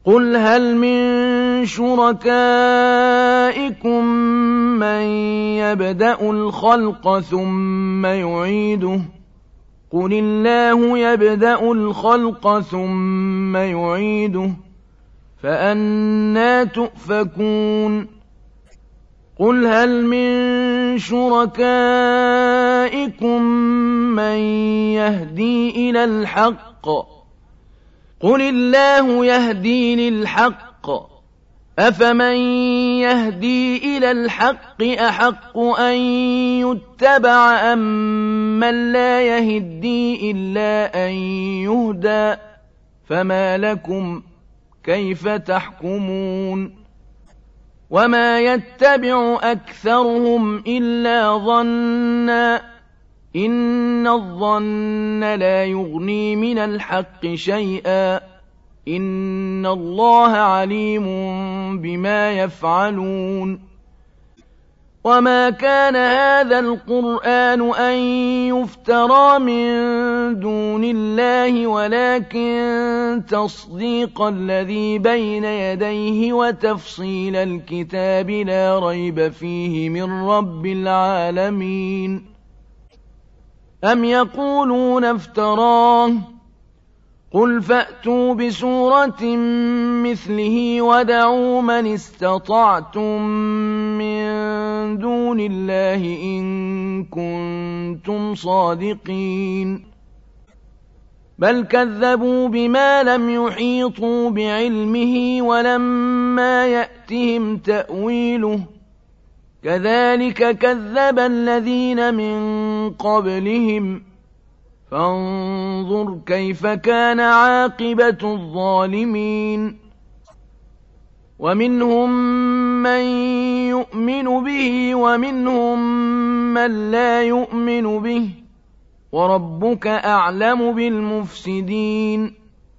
قُلْ هَلْ مِن شُرَكَائِكُم مَّن يَبْدَأُ الْخَلْقَ ثُمَّ يُعِيدُهُ قُلِ اللَّهُ يَبْدَأُ الْخَلْقَ ثُمَّ يُعِيدُهُ فَأَنَّىٰ تُؤْفَكُونَ قُلْ هَلْ مِن شُرَكَائِكُم مَّن يَهْدِي إِلَى الْحَقِّ قُلِ اللَّهُ يَهْدِي لِلْحَقِّ أَفَمَن يَهْدِي إِلَى الْحَقِّ أَحَقُّ أَن يُتَّبَعَ أَمَّن لَّا يَهِدِّي إِلَّا أَن يُهْدَىٰ فَمَا لَكُمْ كَيْفَ تَحْكُمُونَ وَمَا يَتَّبِعُ أَكْثَرُهُمْ إِلَّا ظَنًّا ۚ إِنَّ الظَّنَّ لَا يُغْنِي مِنَ الْحَقِّ شَيْئًا ۚ إِنَّ اللَّهَ عَلِيمٌ بِمَا يَفْعَلُونَ وَمَا كَانَ هَٰذَا الْقُرْآنُ أَن يُفْتَرَىٰ مِن دُونِ اللَّهِ وَلَٰكِن تَصْدِيقَ الَّذِي بَيْنَ يَدَيْهِ وَتَفْصِيلَ الْكِتَابِ لَا رَيْبَ فِيهِ مِن رَّبِّ الْعَالَمِينَ أَمْ يَقُولُونَ افْتَرَاهُ ۖ قُلْ فَأْتُوا بِسُورَةٍ مِّثْلِهِ وَادْعُوا مَنِ اسْتَطَعْتُم مِّن دُونِ اللَّهِ إِن كُنتُمْ صَادِقِينَ بَلْ كَذَّبُوا بِمَا لَمْ يُحِيطُوا بِعِلْمِهِ وَلَمَّا يَأْتِهِمْ تَأْوِيلُهُ ۚ كَذَٰلِكَ كَذَّبَ الَّذِينَ مِن قَبْلِهِمْ ۖ فانظُرْ كَيْفَ كَانَ عَاقِبَةُ الظَّالِمِينَ وَمِنْهُم مَّن يُؤْمِنُ بِهِ وَمِنْهُم مَّن لَّا يُؤْمِنُ بِهِ ۚ وَرَبُّكَ أَعْلَمُ بِالْمُفْسِدِينَ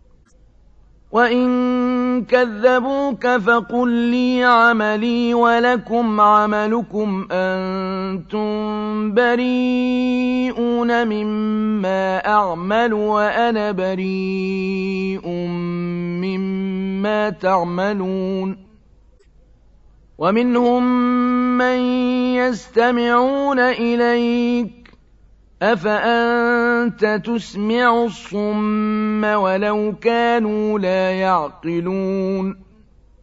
وَإِن كَذَّبُوكَ فَقُل لِّي عَمَلِي وَلَكُمْ عَمَلُكُمْ أَنتُم بَرِيئُونَ مِمَّا أَعْمَلُ وَأَنَا بَرِيءٌ مِّمَّا تَعْمَلُونَ وَمِنْهُم مَّن يَسْتَمِعُونَ إِلَيْكَ ۚ أَفَأَنتَ تُسْمِعُ الصُّمَّ وَلَوْ كَانُوا لَا يَعْقِلُونَ